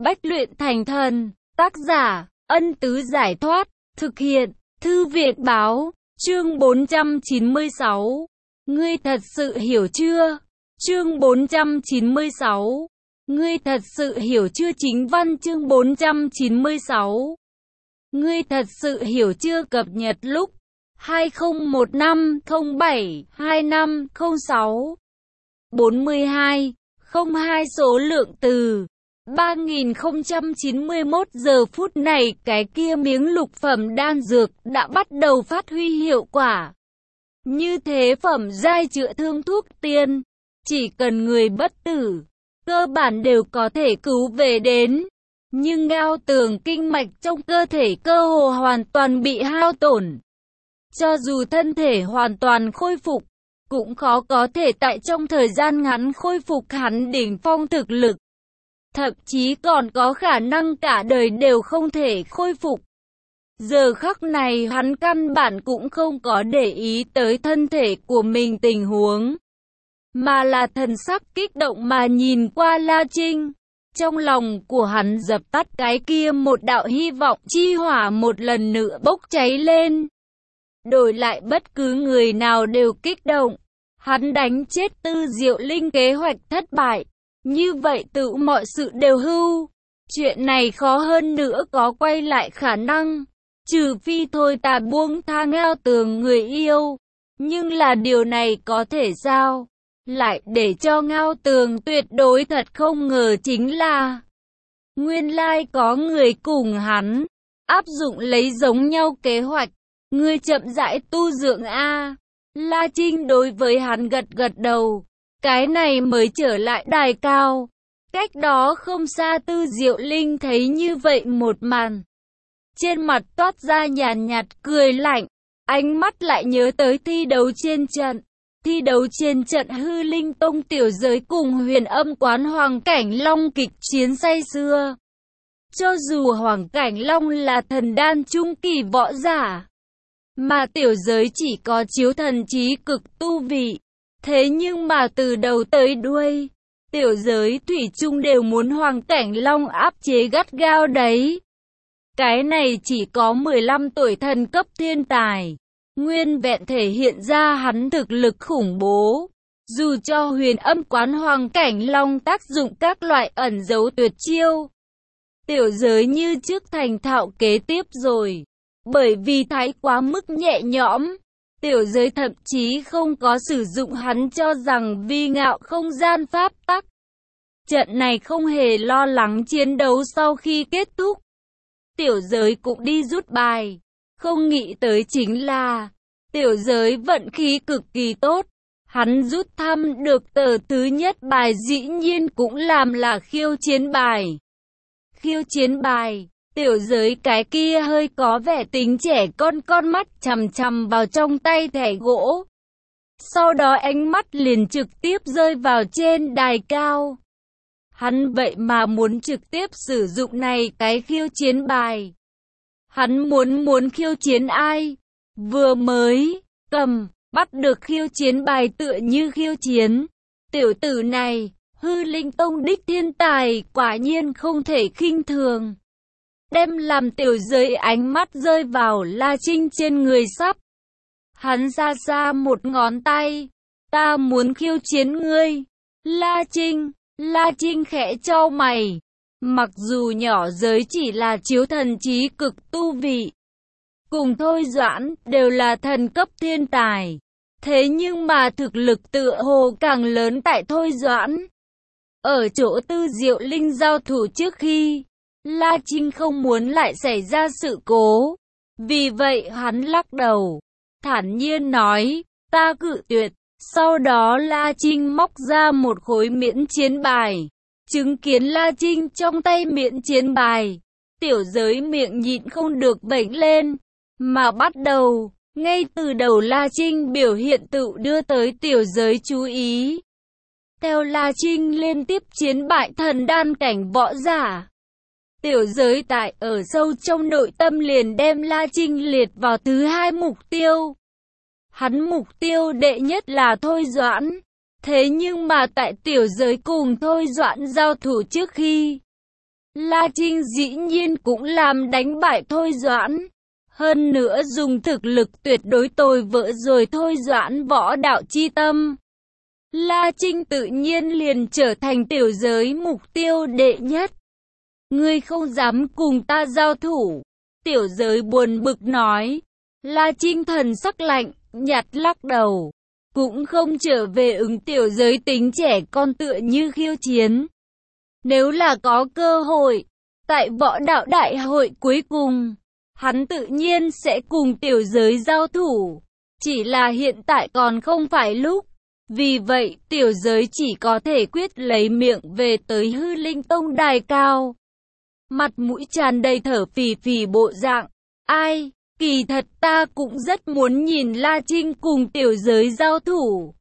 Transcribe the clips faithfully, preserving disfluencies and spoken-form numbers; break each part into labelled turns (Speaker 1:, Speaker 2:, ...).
Speaker 1: Bách luyện thành thần. Tác giả, Ân Tứ Giải Thoát. Thực hiện, Thư viện Báo. Chương bốn trăm chín mươi sáu. Ngươi thật sự hiểu chưa? Chương bốn trăm chín mươi sáu. Ngươi thật sự hiểu chưa? Chính văn chương bốn trăm chín mươi sáu. Ngươi thật sự hiểu chưa? Cập nhật lúc hai không một năm không bảy hai năm không sáu. bốn mươi hai, không hai số lượng từ ba nghìn không trăm chín mươi mốt giờ phút này cái kia miếng lục phẩm đan dược đã bắt đầu phát huy hiệu quả. Như thế phẩm giai chữa thương thuốc tiên, chỉ cần người bất tử, cơ bản đều có thể cứu về đến. Nhưng Ngao Tường kinh mạch trong cơ thể cơ hồ hoàn toàn bị hao tổn. Cho dù thân thể hoàn toàn khôi phục, cũng khó có thể tại trong thời gian ngắn khôi phục hắn đỉnh phong thực lực. Thậm chí còn có khả năng cả đời đều không thể khôi phục. Giờ khắc này hắn căn bản cũng không có để ý tới thân thể của mình tình huống, mà là thần sắc kích động mà nhìn qua La Trinh. Trong lòng của hắn dập tắt cái kia một đạo hy vọng chi hỏa một lần nữa bốc cháy lên. Đổi lại bất cứ người nào đều kích động. Hắn đánh chết Tư Diệu Linh kế hoạch thất bại. Như vậy tự mọi sự đều hưu. Chuyện này khó hơn nữa có quay lại khả năng. Trừ phi thôi ta buông tha Ngao Tường người yêu. Nhưng là điều này có thể sao? Lại để cho Ngao Tường tuyệt đối thật không ngờ chính là nguyên lai có người cùng hắn áp dụng lấy giống nhau kế hoạch. Ngươi chậm rãi tu dưỡng a. La Trinh đối với hắn gật gật đầu. Cái này mới trở lại đài cao. Cách đó không xa Tư Diệu Linh thấy như vậy một màn, trên mặt toát ra nhàn nhạt cười lạnh, ánh mắt lại nhớ tới thi đấu trên trận. Thi đấu trên trận Hư Linh Tông tiểu giới cùng Huyền Âm quán Hoàng Cảnh Long kịch chiến say sưa. Cho dù Hoàng Cảnh Long là thần đan trung kỳ võ giả, mà tiểu giới chỉ có chiếu thần trí cực tu vị, thế nhưng mà từ đầu tới đuôi, tiểu giới thủy chung đều muốn Hoàng Cảnh Long áp chế gắt gao đấy. Cái này chỉ có mười lăm tuổi thần cấp thiên tài, nguyên vẹn thể hiện ra hắn thực lực khủng bố. Dù cho Huyền Âm quán Hoàng Cảnh Long tác dụng các loại ẩn dấu tuyệt chiêu, tiểu giới như trước thành thạo kế tiếp rồi. Bởi vì thái quá mức nhẹ nhõm, tiểu giới thậm chí không có sử dụng hắn cho rằng vi ngạo không gian pháp tắc. Trận này không hề lo lắng chiến đấu sau khi kết thúc. Tiểu giới cũng đi rút bài. Không nghĩ tới chính là tiểu giới vận khí cực kỳ tốt. Hắn rút thăm được tờ thứ nhất bài dĩ nhiên cũng làm là khiêu chiến bài. Khiêu chiến bài. Tiểu giới cái kia hơi có vẻ tính trẻ con con mắt chằm chằm vào trong tay thẻ gỗ. Sau đó ánh mắt liền trực tiếp rơi vào trên đài cao. Hắn vậy mà muốn trực tiếp sử dụng này cái khiêu chiến bài. Hắn muốn muốn khiêu chiến ai? Vừa mới cầm, bắt được khiêu chiến bài tựa như khiêu chiến. Tiểu tử này, Hư Linh Tông đích thiên tài, quả nhiên không thể khinh thường. Đem làm tiểu giới ánh mắt rơi vào La Trinh trên người sắp. Hắn ra ra một ngón tay. Ta muốn khiêu chiến ngươi. La Trinh, La Trinh khẽ chau mày. Mặc dù nhỏ giới chỉ là chiếu thần trí cực tu vị, cùng Thôi Doãn đều là thần cấp thiên tài. Thế nhưng mà thực lực tựa hồ càng lớn tại Thôi Doãn. Ở chỗ Tư Diệu Linh giao thủ trước khi, La Trinh không muốn lại xảy ra sự cố. Vì vậy hắn lắc đầu, thản nhiên nói, ta cự tuyệt. Sau đó La Trinh móc ra một khối miễn chiến bài. Chứng kiến La Trinh trong tay miễn chiến bài, tiểu giới miệng nhịn không được vểnh lên, mà bắt đầu. Ngay từ đầu La Trinh biểu hiện tự đưa tới tiểu giới chú ý. Theo La Trinh liên tiếp chiến bại thần đan cảnh võ giả, tiểu giới tại ở sâu trong nội tâm liền đem La Trinh liệt vào thứ hai mục tiêu. Hắn mục tiêu đệ nhất là Thôi Doãn. Thế nhưng mà tại tiểu giới cùng Thôi Doãn giao thủ trước khi, La Trinh dĩ nhiên cũng làm đánh bại Thôi Doãn. Hơn nữa dùng thực lực tuyệt đối tồi vỡ rồi Thôi Doãn võ đạo chi tâm. La Trinh tự nhiên liền trở thành tiểu giới mục tiêu đệ nhất. Ngươi không dám cùng ta giao thủ. Tiểu giới buồn bực nói. La Trinh thần sắc lạnh, nhạt lắc đầu. Cũng không trở về ứng. Tiểu giới tính trẻ con tựa như khiêu chiến. Nếu là có cơ hội, tại võ đạo đại hội cuối cùng, hắn tự nhiên sẽ cùng tiểu giới giao thủ. Chỉ là hiện tại còn không phải lúc. Vì vậy tiểu giới chỉ có thể quyết lấy miệng về tới Hư Linh Tông đài cao. Mặt mũi tràn đầy thở phì phì bộ dạng. Ai, kỳ thật ta cũng rất muốn nhìn La Trinh cùng tiểu giới giao thủ.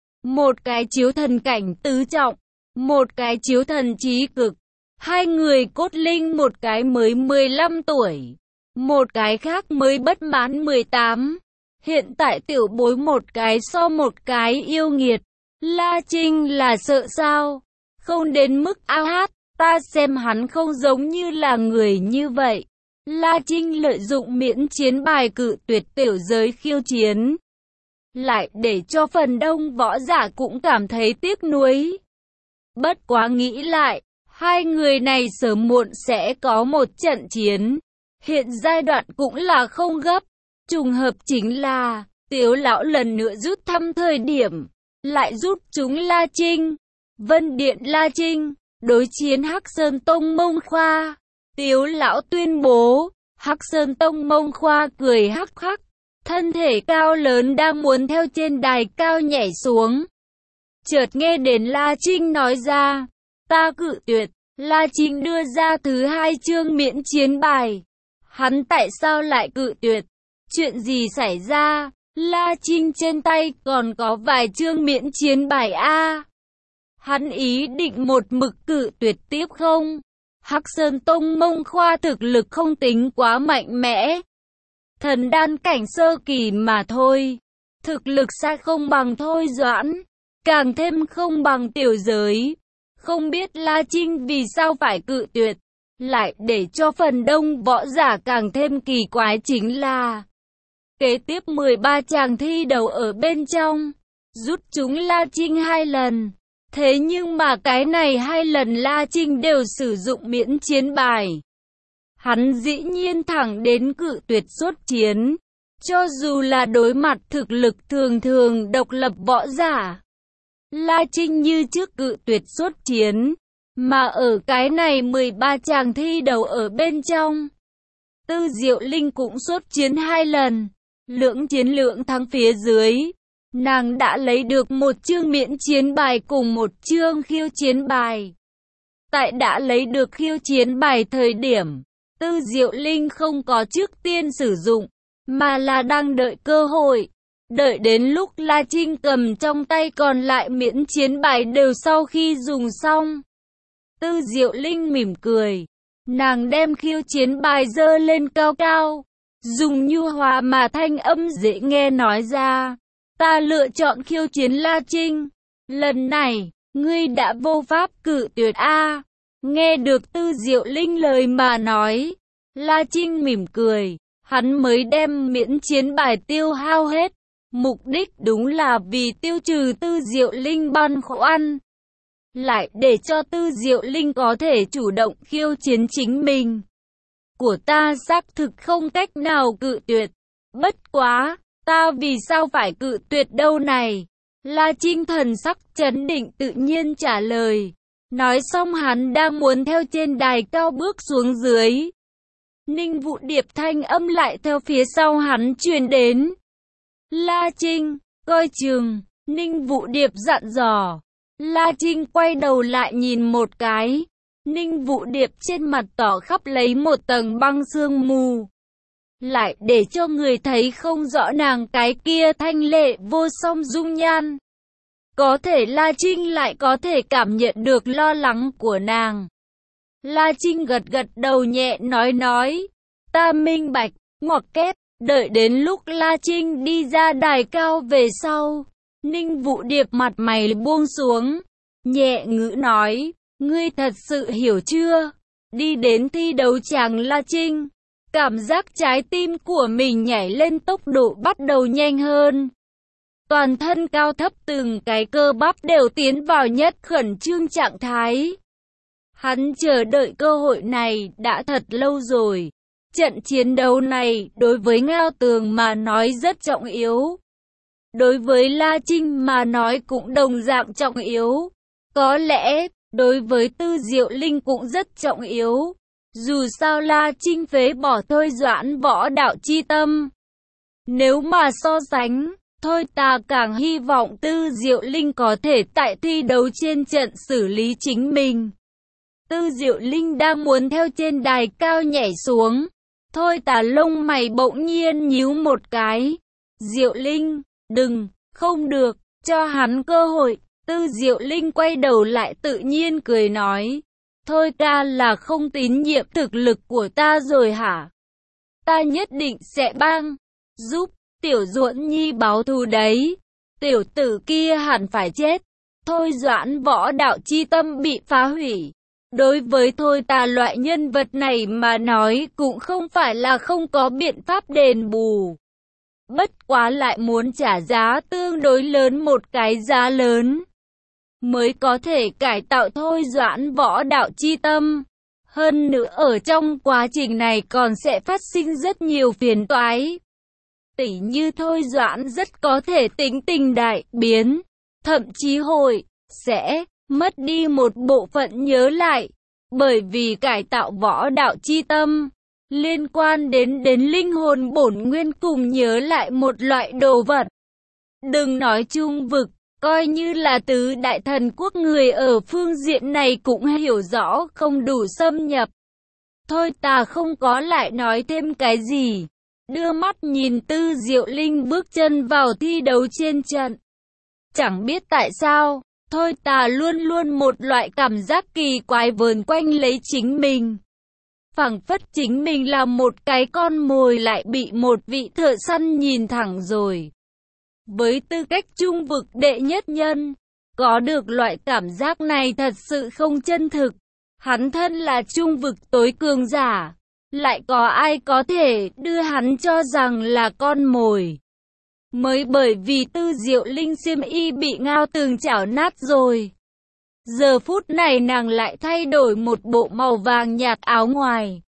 Speaker 1: Một cái chiếu thần cảnh tứ trọng, một cái chiếu thần trí cực. Hai người cốt linh, một cái mới mười lăm tuổi, một cái khác mới bất mãn mười tám. Hiện tại tiểu bối một cái so một cái yêu nghiệt. La Trinh là sợ sao? Không đến mức ao hát, ta xem hắn không giống như là người như vậy. La Trinh lợi dụng miễn chiến bài cự tuyệt tiểu giới khiêu chiến. Lại để cho phần đông võ giả cũng cảm thấy tiếc nuối. Bất quá nghĩ lại, hai người này sớm muộn sẽ có một trận chiến. Hiện giai đoạn cũng là không gấp. Trùng hợp chính là, Tiếu lão lần nữa rút thăm thời điểm, lại rút chúng La Trinh. Vân Điện La Trinh, đối chiến Hắc Sơn Tông Mông Khoa. Tiếu lão tuyên bố, Hắc Sơn Tông Mông Khoa cười hắc hắc. Thân thể cao lớn đang muốn theo trên đài cao nhảy xuống. Chợt nghe đến La Trinh nói ra, ta cự tuyệt. La Trinh đưa ra thứ hai chương miễn chiến bài. Hắn tại sao lại cự tuyệt? Chuyện gì xảy ra? La Trinh trên tay còn có vài chương miễn chiến bài A. Hắn ý định một mực cự tuyệt tiếp không? Hắc Sơn Tông Mông Khoa thực lực không tính quá mạnh mẽ. Thần đan cảnh sơ kỳ mà thôi. Thực lực sẽ không bằng Thôi Doãn. Càng thêm không bằng tiểu giới. Không biết La Trinh vì sao phải cự tuyệt. Lại để cho phần đông võ giả càng thêm kỳ quái chính là kế tiếp mười ba chàng thi đấu ở bên trong, rút chúng La Trinh hai lần. Thế nhưng mà cái này hai lần La Trinh đều sử dụng miễn chiến bài. Hắn dĩ nhiên thẳng đến cự tuyệt xuất chiến. Cho dù là đối mặt thực lực thường thường độc lập võ giả, La Trinh như trước cự tuyệt xuất chiến. Mà ở cái này mười ba chàng thi đấu ở bên trong, Tư Diệu Linh cũng xuất chiến hai lần. Lưỡng chiến lưỡng thắng phía dưới, nàng đã lấy được một chương miễn chiến bài cùng một chương khiêu chiến bài. Tại đã lấy được khiêu chiến bài thời điểm, Tư Diệu Linh không có trước tiên sử dụng, mà là đang đợi cơ hội. Đợi đến lúc La Trinh cầm trong tay còn lại miễn chiến bài đều sau khi dùng xong. Tư Diệu Linh mỉm cười, nàng đem khiêu chiến bài dơ lên cao cao. Dùng nhu hòa mà thanh âm dễ nghe nói ra, ta lựa chọn khiêu chiến La Trinh. Lần này, ngươi đã vô pháp cự tuyệt a. Nghe được Tư Diệu Linh lời mà nói, La Trinh mỉm cười, hắn mới đem miễn chiến bài tiêu hao hết. Mục đích đúng là vì tiêu trừ Tư Diệu Linh băn khoăn. Lại để cho Tư Diệu Linh có thể chủ động khiêu chiến chính mình. Của ta xác thực không cách nào cự tuyệt. Bất quá, ta vì sao phải cự tuyệt đâu này? La Trinh thần sắc trấn định tự nhiên trả lời. Nói xong hắn đang muốn theo trên đài cao bước xuống dưới. Ninh Vũ Điệp thanh âm lại theo phía sau hắn truyền đến. La Trinh, coi chừng, Ninh Vũ Điệp dặn dò. La Trinh quay đầu lại nhìn một cái. Ninh Vũ Điệp trên mặt tỏ khắp lấy một tầng băng sương mù. Lại để cho người thấy không rõ nàng cái kia thanh lệ vô song dung nhan. Có thể La Trinh lại có thể cảm nhận được lo lắng của nàng. La Trinh gật gật đầu nhẹ nói nói. Ta minh bạch, ngoặc kép. Đợi đến lúc La Trinh đi ra đài cao về sau, Ninh Vũ Điệp mặt mày buông xuống, nhẹ ngữ nói, ngươi thật sự hiểu chưa? đi đến thi đấu chàng La Trinh. Cảm giác trái tim của mình nhảy lên tốc độ bắt đầu nhanh hơn. Toàn thân cao thấp từng cái cơ bắp đều tiến vào nhất khẩn trương trạng thái. Hắn chờ đợi cơ hội này đã thật lâu rồi. Trận chiến đấu này đối với Ngao Tường mà nói rất trọng yếu. Đối với La Trinh mà nói cũng đồng dạng trọng yếu. Có lẽ, đối với Tư Diệu Linh cũng rất trọng yếu. Dù sao La Trinh phế bỏ Thôi Doãn võ đạo chi tâm. Nếu mà so sánh, thôi ta càng hy vọng Tư Diệu Linh có thể tại thi đấu trên trận xử lý chính mình. Tư Diệu Linh đang muốn theo trên đài cao nhảy xuống. Thôi tà lông mày bỗng nhiên nhíu một cái. Diệu Linh, đừng, không được, cho hắn cơ hội. Tư Diệu Linh quay đầu lại tự nhiên cười nói. Thôi ca là không tín nhiệm thực lực của ta rồi hả? Ta nhất định sẽ bang, giúp Tiểu Duẫn Nhi báo thù đấy. Tiểu tử kia hẳn phải chết. Thôi Doãn võ đạo chi tâm bị phá hủy. Đối với Thôi Tà loại nhân vật này mà nói cũng không phải là không có biện pháp đền bù. Bất quá lại muốn trả giá tương đối lớn, một cái giá lớn mới có thể cải tạo Thôi Doãn võ đạo chi tâm. Hơn nữa ở trong quá trình này còn sẽ phát sinh rất nhiều phiền toái. Tỉ như Thôi Doãn rất có thể tính tình đại biến, thậm chí hội sẽ mất đi một bộ phận nhớ lại, bởi vì cải tạo võ đạo chi tâm liên quan đến đến linh hồn bổn nguyên cùng nhớ lại một loại đồ vật. Đừng nói Trung vực, coi như là tứ đại thần quốc người ở phương diện này cũng hiểu rõ không đủ xâm nhập. Thôi ta không có lại nói thêm cái gì, đưa mắt nhìn Tư Diệu Linh bước chân vào thi đấu trên trận. Chẳng biết tại sao, Thôi ta luôn luôn một loại cảm giác kỳ quái vờn quanh lấy chính mình. Phảng phất chính mình là một cái con mồi lại bị một vị thợ săn nhìn thẳng rồi. Với tư cách trung vực đệ nhất nhân, có được loại cảm giác này thật sự không chân thực. Hắn thân là trung vực tối cường giả, lại có ai có thể đưa hắn cho rằng là con mồi. Mới bởi vì Tư Diệu Linh xiêm y bị Ngao Tường chảo nát rồi. Giờ phút này nàng lại thay đổi một bộ màu vàng nhạt áo ngoài.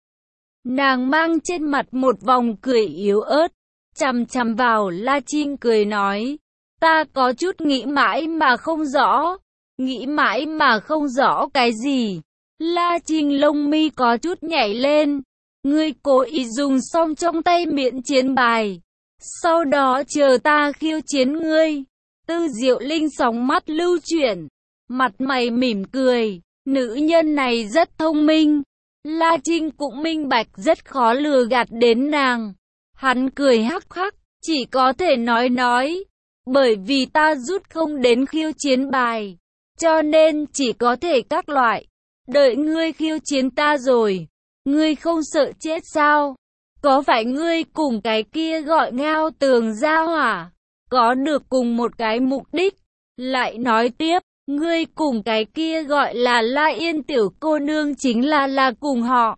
Speaker 1: Nàng mang trên mặt một vòng cười yếu ớt, chằm chằm vào La Trinh cười nói. Ta có chút nghĩ mãi mà không rõ. Nghĩ mãi mà không rõ cái gì? La Trinh lông mi có chút nhảy lên. Ngươi cố ý dùng xong trong tay miễn chiến bài, sau đó chờ ta khiêu chiến ngươi. Tư Diệu Linh sóng mắt lưu chuyển, mặt mày mỉm cười. Nữ nhân này rất thông minh. La Trinh cũng minh bạch rất khó lừa gạt đến nàng. Hắn cười hắc hắc, chỉ có thể nói nói. Bởi vì ta rút không đến khiêu chiến bài, cho nên chỉ có thể các loại. Đợi ngươi khiêu chiến ta rồi, ngươi không sợ chết sao? Có phải ngươi cùng cái kia gọi Ngao Tường ra hỏa có được cùng một cái mục đích? Lại nói tiếp, ngươi cùng cái kia gọi là La Yên tiểu cô nương chính là là cùng họ.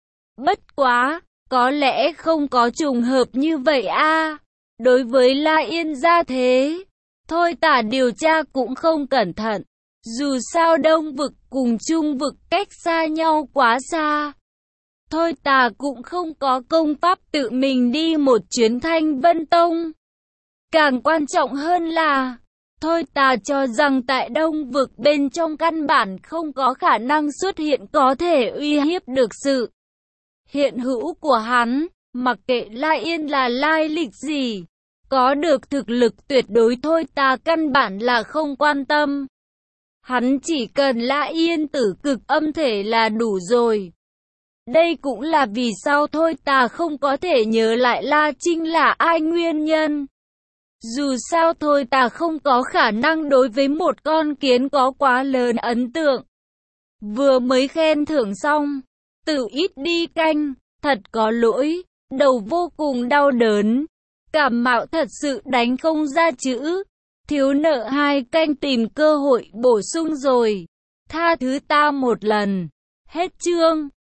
Speaker 1: Bất quá, có lẽ không có trùng hợp như vậy a. Đối với La Yên gia thế, thôi tả điều tra cũng không cẩn thận. Dù sao Đông vực cùng Trung vực cách xa nhau quá xa. Thôi tà cũng không có công pháp tự mình đi một chuyến Thanh Vân Tông. Càng quan trọng hơn là, thôi tà cho rằng tại Đông vực bên trong căn bản không có khả năng xuất hiện có thể uy hiếp được sự hiện hữu của hắn. Mặc kệ La Yên là lai lịch gì, có được thực lực tuyệt đối thôi tà căn bản là không quan tâm. Hắn chỉ cần La Yên tử cực âm thể là đủ rồi. Đây cũng là vì sao thôi tà không có thể nhớ lại La Trinh là ai nguyên nhân. Dù sao thôi tà không có khả năng đối với một con kiến có quá lớn ấn tượng. Vừa mới khen thưởng xong, tự ít đi canh, thật có lỗi, đầu vô cùng đau đớn. Cảm mạo thật sự đánh không ra chữ. Thiếu nợ hai canh tìm cơ hội bổ sung rồi. Tha thứ ta một lần. Hết chương.